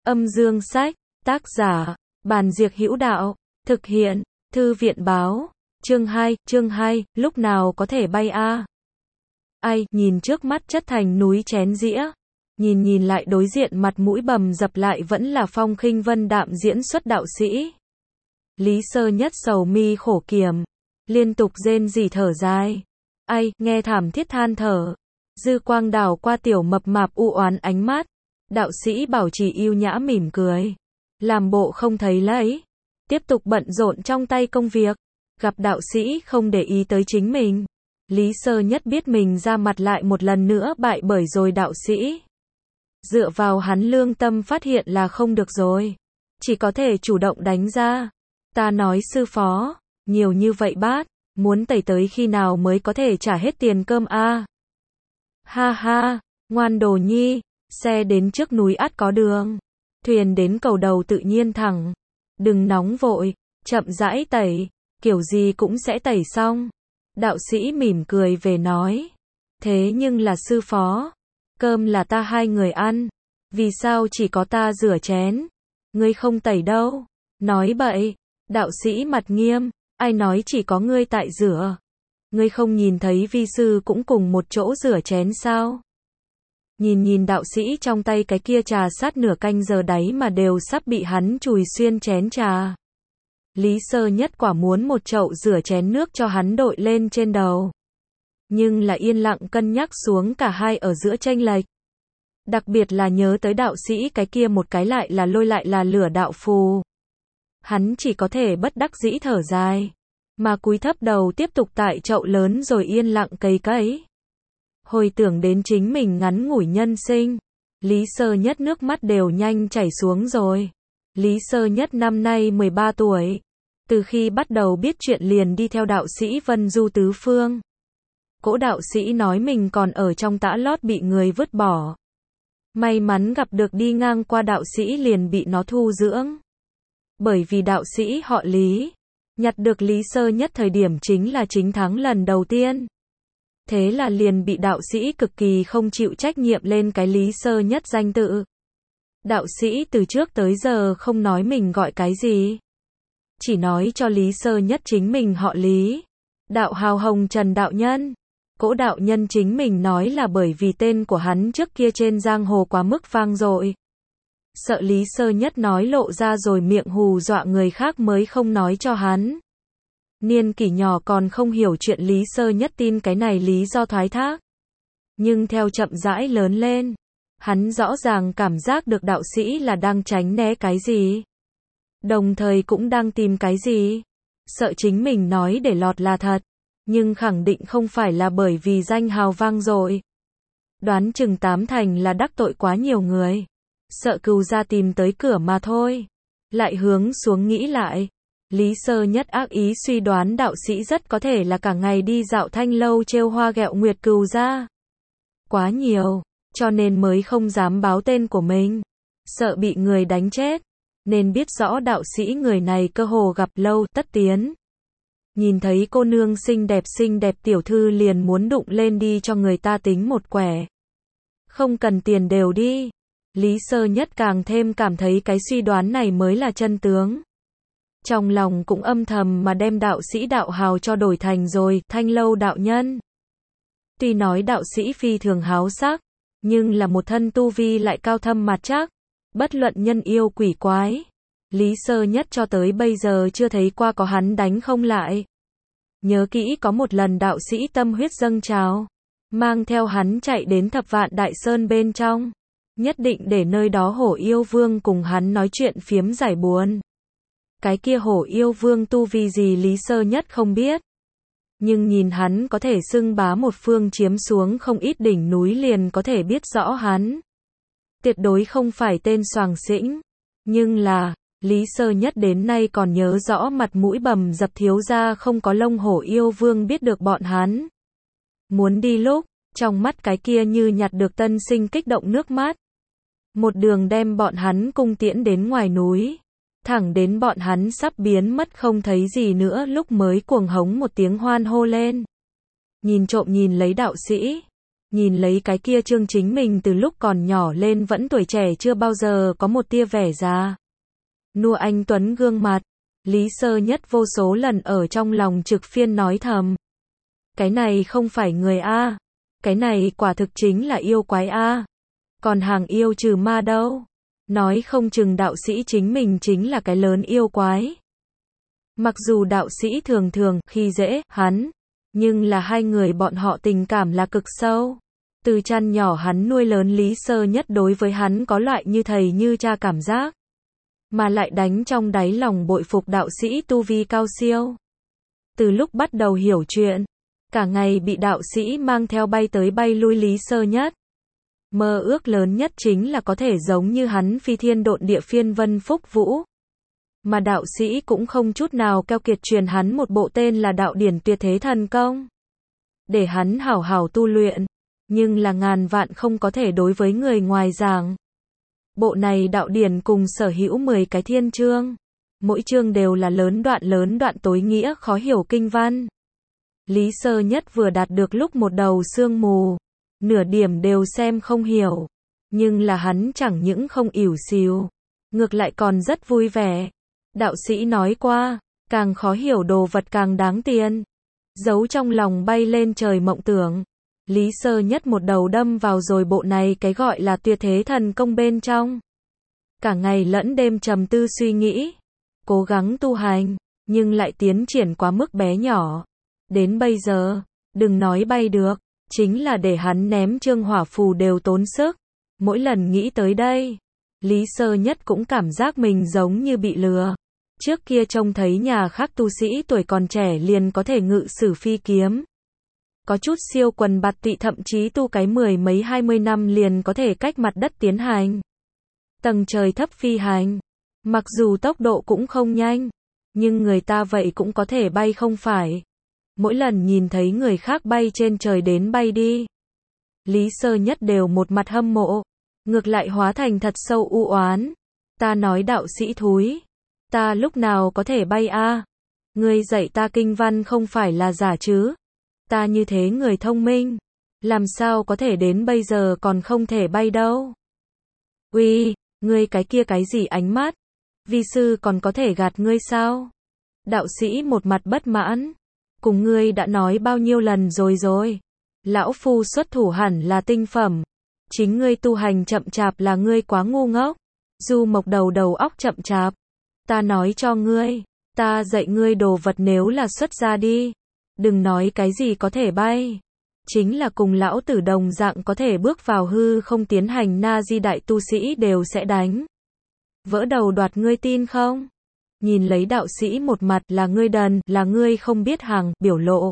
Âm dương sách, tác giả, Bàn Diệc Hữu Đạo, thực hiện, Thư viện báo, chương 2, lúc nào có thể bay a? Ai, nhìn trước mắt chất thành núi chén dĩa, nhìn lại đối diện mặt mũi bầm dập lại vẫn là phong khinh vân đạm diễn xuất đạo sĩ. Lý Sơ Nhất sầu mi khổ kiểm, liên tục rên rỉ thở dài. Ai, nghe thảm thiết than thở. Dư quang đảo qua tiểu mập mạp u oán ánh mắt. Đạo sĩ bảo trì yêu nhã mỉm cười, làm bộ không thấy lấy, tiếp tục bận rộn trong tay công việc. Gặp đạo sĩ không để ý tới chính mình, Lý Sơ Nhất biết mình ra mặt lại một lần nữa bại bởi rồi đạo sĩ. Dựa vào hắn lương tâm phát hiện là không được rồi, chỉ có thể chủ động đánh ra. Ta nói sư phó, nhiều như vậy bát, muốn tẩy tới khi nào mới có thể trả hết tiền cơm a? Ha ha, ngoan đồ nhi, xe đến trước núi ắt có đường, thuyền đến cầu đầu tự nhiên thẳng. Đừng nóng vội, chậm rãi tẩy, kiểu gì cũng sẽ tẩy xong. Đạo sĩ mỉm cười về nói. Thế nhưng là sư phó, cơm là ta hai người ăn, vì sao chỉ có ta rửa chén, ngươi không tẩy đâu? Nói bậy. Đạo sĩ mặt nghiêm, ai nói chỉ có ngươi tại rửa? Ngươi không nhìn thấy vi sư cũng cùng một chỗ rửa chén sao? Nhìn đạo sĩ trong tay cái kia trà sát nửa canh giờ đáy mà đều sắp bị hắn chùi xuyên chén trà. Lý Sơ Nhất quả muốn một chậu rửa chén nước cho hắn đội lên trên đầu. Nhưng là yên lặng cân nhắc xuống cả hai ở giữa chênh lệch. Đặc biệt là nhớ tới đạo sĩ cái kia một cái lại là lôi lại là lửa đạo phù. Hắn chỉ có thể bất đắc dĩ thở dài, mà cúi thấp đầu tiếp tục tại chậu lớn rồi yên lặng cấy. Hồi tưởng đến chính mình ngắn ngủi nhân sinh, Lý Sơ Nhất nước mắt đều nhanh chảy xuống rồi. Lý Sơ Nhất năm nay 13 tuổi, từ khi bắt đầu biết chuyện liền đi theo đạo sĩ Vân Du tứ phương. Cỗ đạo sĩ nói mình còn ở trong tã lót bị người vứt bỏ. May mắn gặp được đi ngang qua đạo sĩ liền bị nó thu dưỡng. Bởi vì đạo sĩ họ Lý, nhặt được Lý Sơ Nhất thời điểm chính là chính thắng lần đầu tiên. Thế là liền bị đạo sĩ cực kỳ không chịu trách nhiệm lên cái Lý Sơ Nhất danh tự. Đạo sĩ từ trước tới giờ không nói mình gọi cái gì, chỉ nói cho Lý Sơ Nhất chính mình họ Lý, đạo hào Hồng Trần đạo nhân. Cỗ đạo nhân chính mình nói là bởi vì tên của hắn trước kia trên giang hồ quá mức vang dội. Sợ Lý Sơ Nhất nói lộ ra rồi miệng hù dọa người khác mới không nói cho hắn. Niên kỷ nhỏ còn không hiểu chuyện Lý Sơ Nhất tin cái này lý do thoái thác. Nhưng theo chậm rãi lớn lên, hắn rõ ràng cảm giác được đạo sĩ là đang tránh né cái gì, đồng thời cũng đang tìm cái gì. Sợ chính mình nói để lọt là thật, nhưng khẳng định không phải là bởi vì danh hào vang dội. Đoán chừng tám thành là đắc tội quá nhiều người, sợ cừu gia tìm tới cửa mà thôi. Lại hướng xuống nghĩ lại, Lý Sơ Nhất ác ý suy đoán đạo sĩ rất có thể là cả ngày đi dạo thanh lâu trêu hoa ghẹo nguyệt cừu gia. Quá nhiều, cho nên mới không dám báo tên của mình, sợ bị người đánh chết. Nên biết rõ đạo sĩ người này cơ hồ gặp lâu tất tiến. Nhìn thấy cô nương xinh đẹp tiểu thư liền muốn đụng lên đi cho người ta tính một quẻ. Không cần tiền đều đi. Lý Sơ Nhất càng thêm cảm thấy cái suy đoán này mới là chân tướng. Trong lòng cũng âm thầm mà đem đạo sĩ đạo hào cho đổi thành rồi thanh lâu đạo nhân. Tuy nói đạo sĩ phi thường háo sắc, nhưng là một thân tu vi lại cao thâm mặt chắc. Bất luận nhân yêu quỷ quái, Lý Sơ Nhất cho tới bây giờ chưa thấy qua có hắn đánh không lại. Nhớ kỹ có một lần đạo sĩ tâm huyết dâng trào, mang theo hắn chạy đến Thập Vạn Đại Sơn bên trong, nhất định để nơi đó Hổ Yêu Vương cùng hắn nói chuyện phiếm giải buồn. Cái kia Hổ Yêu Vương tu vi gì Lý Sơ Nhất không biết, nhưng nhìn hắn có thể xưng bá một phương chiếm xuống không ít đỉnh núi liền có thể biết rõ hắn tuyệt đối không phải tên soàng xĩnh. Nhưng là, Lý Sơ Nhất đến nay còn nhớ rõ mặt mũi bầm dập thiếu gia không có lông Hổ Yêu Vương biết được bọn hắn muốn đi lúc, trong mắt cái kia như nhặt được tân sinh kích động nước mắt. Một đường đem bọn hắn cung tiễn đến ngoài núi, thẳng đến bọn hắn sắp biến mất không thấy gì nữa lúc mới cuồng hống một tiếng hoan hô lên. Nhìn trộm nhìn lấy đạo sĩ, Nhìn lấy cái kia Trương Chính mình từ lúc còn nhỏ lên vẫn tuổi trẻ chưa bao giờ có một tia vẻ già. Nua anh tuấn gương mặt, Lý Sơ Nhất vô số lần ở trong lòng trực phiên nói thầm. Cái này không phải người a, cái này quả thực chính là yêu quái a. Còn hàng yêu trừ ma đâu? Nói không chừng đạo sĩ chính mình chính là cái lớn yêu quái. Mặc dù đạo sĩ thường thường khi dễ hắn, nhưng là hai người bọn họ tình cảm là cực sâu. Từ chăn nhỏ hắn nuôi lớn Lý Sơ Nhất đối với hắn có loại như thầy như cha cảm giác. Mà lại đánh trong đáy lòng bội phục đạo sĩ tu vi cao siêu. Từ lúc bắt đầu hiểu chuyện, cả ngày bị đạo sĩ mang theo bay tới bay lui Lý Sơ Nhất. Mơ ước lớn nhất chính là có thể giống như hắn phi thiên độn địa phiên vân phúc vũ. Mà đạo sĩ cũng không chút nào keo kiệt truyền hắn một bộ tên là đạo điển tuyệt thế thần công. Để hắn hảo hảo tu luyện, nhưng là ngàn vạn không có thể đối với người ngoài giảng. Bộ này đạo điển cùng sở hữu 10 cái thiên chương. Mỗi chương đều là lớn đoạn tối nghĩa khó hiểu kinh văn. Lý Sơ Nhất vừa đạt được lúc một đầu sương mù. Nửa điểm đều xem không hiểu. Nhưng là hắn chẳng những không ỉu xìu. Ngược lại còn rất vui vẻ. Đạo sĩ nói qua, càng khó hiểu đồ vật càng đáng tiền. Giấu trong lòng bay lên trời mộng tưởng. Lý Sơ Nhất một đầu đâm vào rồi bộ này cái gọi là tuyệt thế thần công bên trong. Cả ngày lẫn đêm trầm tư suy nghĩ. Cố gắng tu hành, nhưng lại tiến triển quá mức bé nhỏ. Đến bây giờ, đừng nói bay được, chính là để hắn ném chương hỏa phù đều tốn sức. Mỗi lần nghĩ tới đây, Lý Sơ Nhất cũng cảm giác mình giống như bị lừa. Trước kia trông thấy nhà khác tu sĩ tuổi còn trẻ liền có thể ngự sử phi kiếm. Có chút siêu quần bạt tị thậm chí tu cái 10 mấy 20 năm liền có thể cách mặt đất tiến hành. Tầng trời thấp phi hành. Mặc dù tốc độ cũng không nhanh, nhưng người ta vậy cũng có thể bay không phải. Mỗi lần nhìn thấy người khác bay trên trời đến bay đi, Lý Sơ Nhất đều một mặt hâm mộ, ngược lại hóa thành thật sâu u oán. Ta nói đạo sĩ thúi, ta lúc nào có thể bay a? Ngươi dạy ta kinh văn không phải là giả chứ? Ta như thế người thông minh, làm sao có thể đến bây giờ còn không thể bay đâu? Uy, ngươi cái kia cái gì ánh mắt? Vi sư còn có thể gạt ngươi sao? Đạo sĩ một mặt bất mãn. Cùng ngươi đã nói bao nhiêu lần rồi. Lão phu xuất thủ hẳn là tinh phẩm. Chính ngươi tu hành chậm chạp là ngươi quá ngu ngốc. Du Mộc đầu óc chậm chạp. Ta nói cho ngươi, ta dạy ngươi đồ vật nếu là xuất ra đi. Đừng nói cái gì có thể bay. Chính là cùng lão tử đồng dạng có thể bước vào hư không tiến hành na di đại tu sĩ đều sẽ đánh. Vỡ đầu đoạt ngươi tin không? Nhìn lấy đạo sĩ một mặt là ngươi đần, là ngươi không biết hàng, biểu lộ.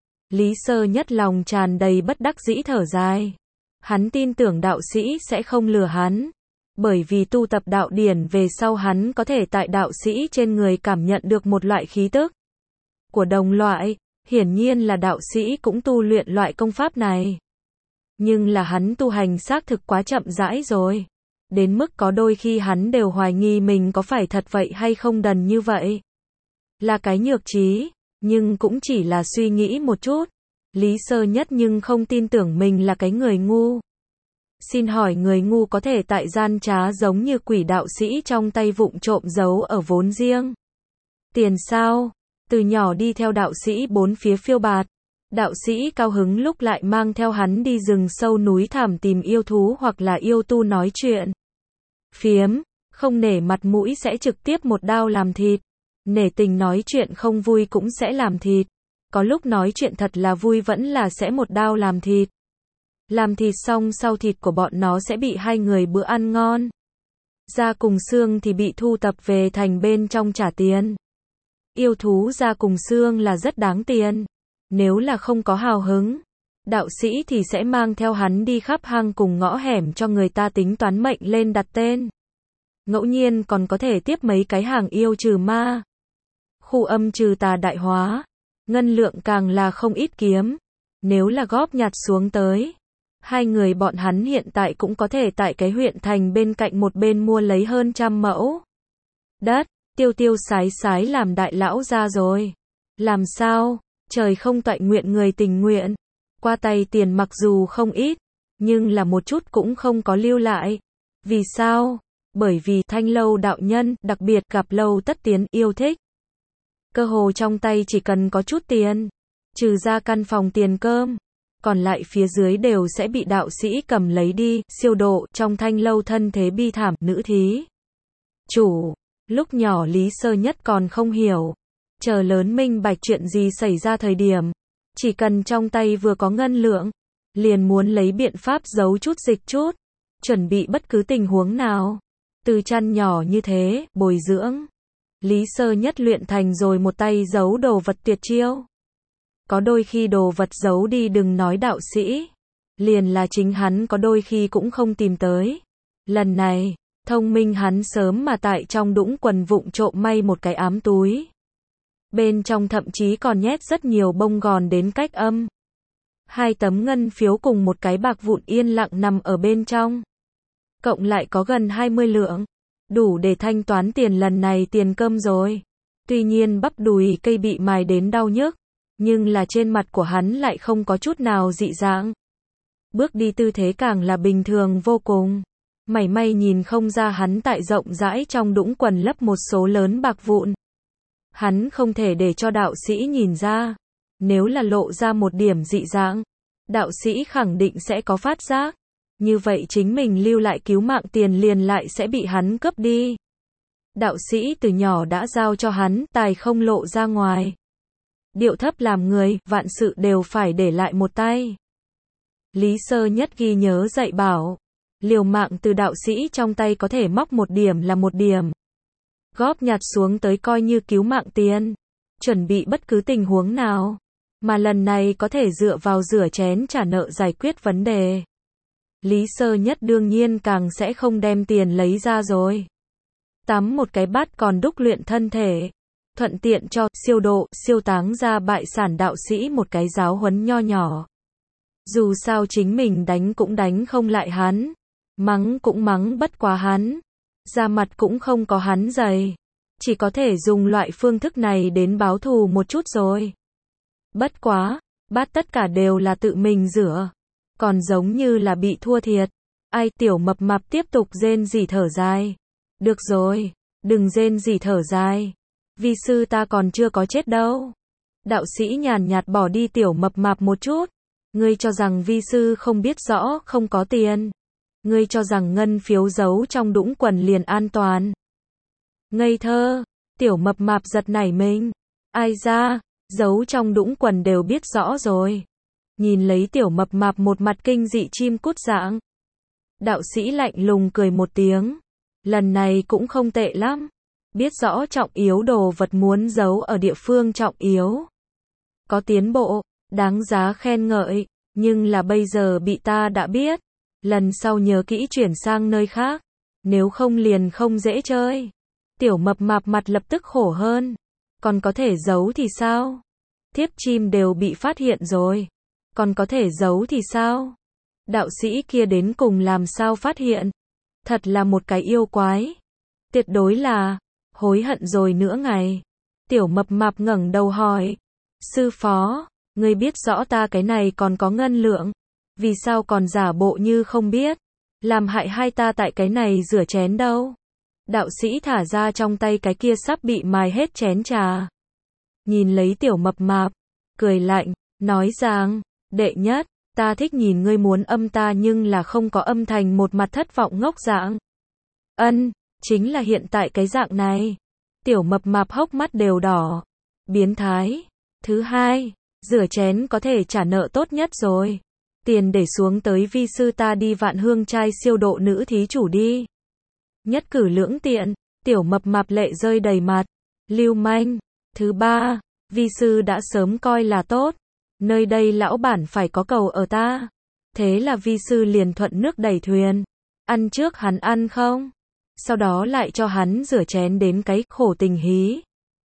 Lý Sơ Nhất lòng tràn đầy bất đắc dĩ thở dài. Hắn tin tưởng đạo sĩ sẽ không lừa hắn. Bởi vì tu tập đạo điển về sau hắn có thể tại đạo sĩ trên người cảm nhận được một loại khí tức của đồng loại. Hiển nhiên là đạo sĩ cũng tu luyện loại công pháp này. Nhưng là hắn tu hành xác thực quá chậm rãi rồi. Đến mức có đôi khi hắn đều hoài nghi mình có phải thật vậy hay không đần như vậy. Là cái nhược trí, nhưng cũng chỉ là suy nghĩ một chút. Lý Sơ Nhất nhưng không tin tưởng mình là cái người ngu. Xin hỏi người ngu có thể tại gian trá giống như quỷ đạo sĩ trong tay vụng trộm giấu ở vốn riêng tiền sao? Từ nhỏ đi theo đạo sĩ bốn phía phiêu bạt. Đạo sĩ cao hứng lúc lại mang theo hắn đi rừng sâu núi thẳm tìm yêu thú hoặc là yêu tu nói chuyện phiếm, không nể mặt mũi sẽ trực tiếp một đao làm thịt. Nể tình nói chuyện không vui cũng sẽ làm thịt. Có lúc nói chuyện thật là vui vẫn là sẽ một đao làm thịt. Làm thịt xong sau thịt của bọn nó sẽ bị hai người bữa ăn ngon. Da cùng xương thì bị thu tập về thành bên trong trả tiền. Yêu thú da cùng xương là rất đáng tiền. Nếu là không có hào hứng, đạo sĩ thì sẽ mang theo hắn đi khắp hang cùng ngõ hẻm cho người ta tính toán mệnh lên đặt tên. Ngẫu nhiên còn có thể tiếp mấy cái hàng yêu trừ ma. Khu âm trừ tà đại hóa. Ngân lượng càng là không ít kiếm. Nếu là góp nhặt xuống tới, hai người bọn hắn hiện tại cũng có thể tại cái huyện thành bên cạnh một bên mua lấy hơn 100 mẫu đất. Tiêu sái làm đại lão ra rồi. Làm sao? Trời không toại nguyện người tình nguyện. Qua tay tiền mặc dù không ít, nhưng là một chút cũng không có lưu lại. Vì sao? Bởi vì Thanh Lâu đạo nhân, đặc biệt gặp Lâu Tất Tiến yêu thích. Cơ hồ trong tay chỉ cần có chút tiền, trừ ra căn phòng tiền cơm, còn lại phía dưới đều sẽ bị đạo sĩ cầm lấy đi, siêu độ, trong Thanh Lâu thân thế bi thảm, nữ thí chủ. Lúc nhỏ Lý Sơ Nhất còn không hiểu, chờ lớn minh bạch chuyện gì xảy ra thời điểm, chỉ cần trong tay vừa có ngân lượng, liền muốn lấy biện pháp giấu chút dịch chút, chuẩn bị bất cứ tình huống nào. Từ chăn nhỏ như thế, bồi dưỡng, Lý Sơ Nhất luyện thành rồi một tay giấu đồ vật tuyệt chiêu. Có đôi khi đồ vật giấu đi đừng nói đạo sĩ, liền là chính hắn có đôi khi cũng không tìm tới. Lần này, thông minh hắn sớm mà tại trong đũng quần vụng trộm may một cái ám túi. Bên trong thậm chí còn nhét rất nhiều bông gòn đến cách âm. 2 tấm ngân phiếu cùng một cái bạc vụn yên lặng nằm ở bên trong. Cộng lại có gần 20 lượng, đủ để thanh toán tiền lần này tiền cơm rồi. Tuy nhiên bắp đùi cây bị mài đến đau nhức, nhưng là trên mặt của hắn lại không có chút nào dị dạng. Bước đi tư thế càng là bình thường vô cùng. Mảy may nhìn không ra hắn tại rộng rãi trong đũng quần lấp một số lớn bạc vụn. Hắn không thể để cho đạo sĩ nhìn ra. Nếu là lộ ra một điểm dị dạng, đạo sĩ khẳng định sẽ có phát giác. Như vậy chính mình lưu lại cứu mạng tiền liền lại sẽ bị hắn cướp đi. Đạo sĩ từ nhỏ đã giao cho hắn, tài không lộ ra ngoài. Điệu thấp làm người, vạn sự đều phải để lại một tay. Lý Sơ Nhất ghi nhớ dạy bảo, liều mạng từ đạo sĩ trong tay có thể móc một điểm là một điểm. Góp nhặt xuống tới coi như cứu mạng tiền, chuẩn bị bất cứ tình huống nào, mà lần này có thể dựa vào rửa chén trả nợ giải quyết vấn đề. Lý Sơ Nhất đương nhiên càng sẽ không đem tiền lấy ra rồi. Tắm một cái bát còn đúc luyện thân thể, thuận tiện cho siêu độ, siêu táng ra bại sản đạo sĩ một cái giáo huấn nho nhỏ. Dù sao chính mình đánh cũng đánh không lại hắn, mắng cũng mắng bất quá hắn, ra mặt cũng không có hắn dày, chỉ có thể dùng loại phương thức này đến báo thù một chút rồi. Bất quá, bát tất cả đều là tự mình rửa, còn giống như là bị thua thiệt. Ai Tiểu Mập Mạp tiếp tục rên rỉ thở dài. Được rồi, đừng rên rỉ thở dài. Vi sư ta còn chưa có chết đâu. Đạo sĩ nhàn nhạt bỏ đi Tiểu Mập Mạp một chút. Ngươi cho rằng vi sư không biết rõ không có tiền. Ngươi cho rằng ngân phiếu giấu trong đũng quần liền an toàn. Ngây thơ, Tiểu Mập Mạp giật nảy mình. Ai ra, giấu trong đũng quần đều biết rõ rồi. Nhìn lấy Tiểu Mập Mạp một mặt kinh dị chim cút dạng. Đạo sĩ lạnh lùng cười một tiếng. Lần này cũng không tệ lắm. Biết rõ trọng yếu đồ vật muốn giấu ở địa phương trọng yếu. Có tiến bộ, đáng giá khen ngợi, nhưng là bây giờ bị ta đã biết. Lần sau nhớ kỹ chuyển sang nơi khác, nếu không liền không dễ chơi. Tiểu Mập Mạp mặt lập tức khổ hơn. Còn có thể giấu thì sao? Thiếp chim đều bị phát hiện rồi. Còn có thể giấu thì sao? Đạo sĩ kia đến cùng làm sao phát hiện? Thật là một cái yêu quái. Tuyệt đối là hối hận rồi nữa ngày. Tiểu Mập Mạp ngẩng đầu hỏi. Sư phó, ngươi biết rõ ta cái này còn có ngân lượng. Vì sao còn giả bộ như không biết? Làm hại hai ta tại cái này rửa chén đâu? Đạo sĩ thả ra trong tay cái kia sắp bị mài hết chén trà. Nhìn lấy Tiểu Mập Mạp, cười lạnh, nói rằng, đệ nhất, ta thích nhìn ngươi muốn âm ta nhưng là không có âm thành một mặt thất vọng ngốc dạng. Ân, chính là hiện tại cái dạng này. Tiểu Mập Mạp hốc mắt đều đỏ. Biến thái. Thứ hai, rửa chén có thể trả nợ tốt nhất rồi. Tiền để xuống tới vi sư ta đi Vạn Hương trai siêu độ nữ thí chủ đi. Nhất cử lưỡng tiện, Tiểu Mập Mạp lệ rơi đầy mặt. Lưu manh. Thứ ba, vi sư đã sớm coi là tốt. Nơi đây lão bản phải có cầu ở ta. Thế là vi sư liền thuận nước đẩy thuyền. Ăn trước hắn ăn không? Sau đó lại cho hắn rửa chén đến cái khổ tình hí.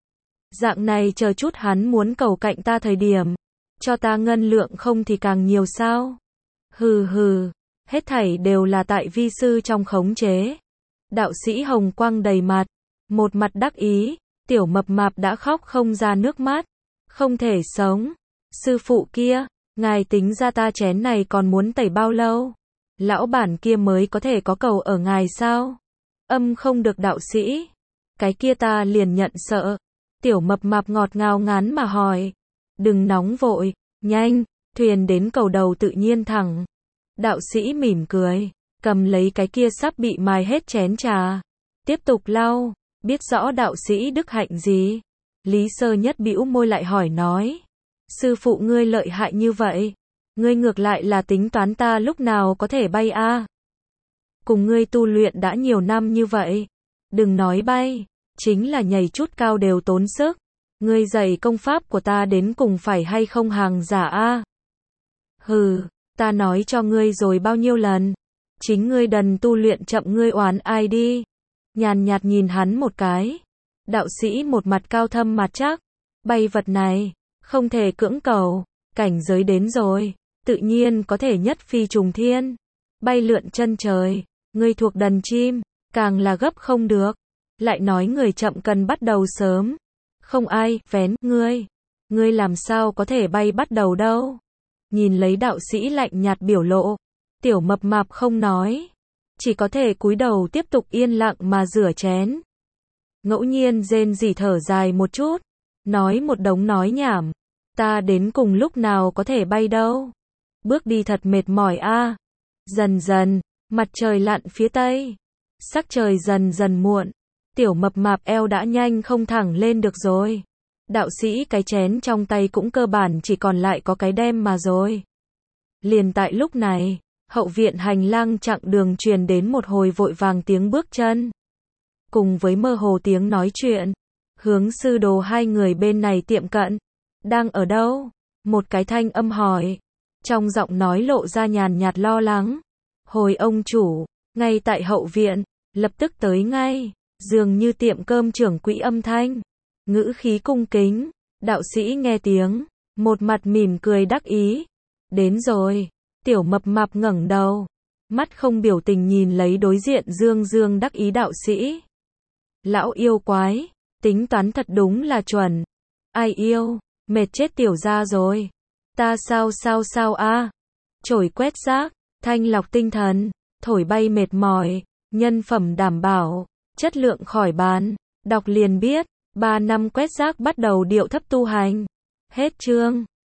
Dạng này chờ chút hắn muốn cầu cạnh ta thời điểm. Cho ta ngân lượng không thì càng nhiều sao? Hừ hừ, hết thảy đều là tại vi sư trong khống chế. Đạo sĩ hồng quang đầy mặt, một mặt đắc ý, Tiểu Mập Mạp đã khóc không ra nước mắt. Không thể sống. Sư phụ kia, Ngài tính ra ta chén này còn muốn tẩy bao lâu? Lão bản kia mới có thể có cầu ở ngài sao? Âm không được đạo sĩ. Cái kia ta liền nhận sợ. Tiểu mập mạp ngọt ngào ngán mà hỏi. Đừng nóng vội, nhanh, thuyền đến cầu đầu tự nhiên thẳng. Đạo sĩ mỉm cười, cầm lấy cái kia sắp bị mài hết chén trà. Tiếp tục lau, biết rõ đạo sĩ đức hạnh gì. Lý Sơ Nhất bĩu môi lại hỏi nói. Sư phụ ngươi lợi hại như vậy. Ngươi ngược lại là tính toán ta lúc nào có thể bay a? Cùng ngươi tu luyện đã nhiều năm như vậy. Đừng nói bay, chính là nhảy chút cao đều tốn sức. Ngươi dạy công pháp của ta đến cùng phải hay không hàng giả a? Hừ, ta nói cho ngươi rồi bao nhiêu lần. Chính ngươi đần tu luyện chậm ngươi oán ai đi. Nhàn nhạt nhìn hắn một cái. Đạo sĩ một mặt cao thâm mặt chắc. Bay vật này, không thể cưỡng cầu. Cảnh giới đến rồi, tự nhiên có thể nhất phi trùng thiên. Bay lượn chân trời, ngươi thuộc đần chim, càng là gấp không được. Lại nói người chậm cần bắt đầu sớm. Không ai vén ngươi. Ngươi làm sao có thể bay bắt đầu đâu. Nhìn lấy đạo sĩ lạnh nhạt biểu lộ. Tiểu mập mạp không nói. Chỉ có thể cúi đầu tiếp tục yên lặng mà rửa chén. Ngẫu nhiên rên rỉ thở dài một chút. Nói một đống nói nhảm. Ta đến cùng lúc nào có thể bay đâu. Bước đi thật mệt mỏi a. Dần dần, mặt trời lặn phía tây. Sắc trời dần dần muộn. Tiểu mập mạp eo đã nhanh không thẳng lên được rồi. Đạo sĩ cái chén trong tay cũng cơ bản chỉ còn lại có cái đem mà rồi. Liền tại lúc này, hậu viện hành lang chặng đường truyền đến một hồi vội vàng tiếng bước chân. Cùng với mơ hồ tiếng nói chuyện. Hướng sư đồ hai người bên này tiệm cận. Đang ở đâu? Một cái thanh âm hỏi. Trong giọng nói lộ ra nhàn nhạt lo lắng. Hồi ông chủ, ngay tại hậu viện, lập tức tới ngay. Dường như tiệm cơm trưởng quỹ âm thanh. Ngữ khí cung kính. Đạo sĩ nghe tiếng. Một mặt mỉm cười đắc ý. Đến rồi. Tiểu mập mạp ngẩng đầu. Mắt không biểu tình nhìn lấy đối diện dương dương đắc ý đạo sĩ. Lão yêu quái. Tính toán thật đúng là chuẩn. Ai yêu. Mệt chết tiểu ra rồi. Ta sao a? Chổi quét rác. Thanh lọc tinh thần. Thổi bay mệt mỏi. Nhân phẩm đảm bảo. Chất lượng khỏi bàn. Đọc liền biết. 3 năm quét rác bắt đầu điệu thấp tu hành. Hết chương.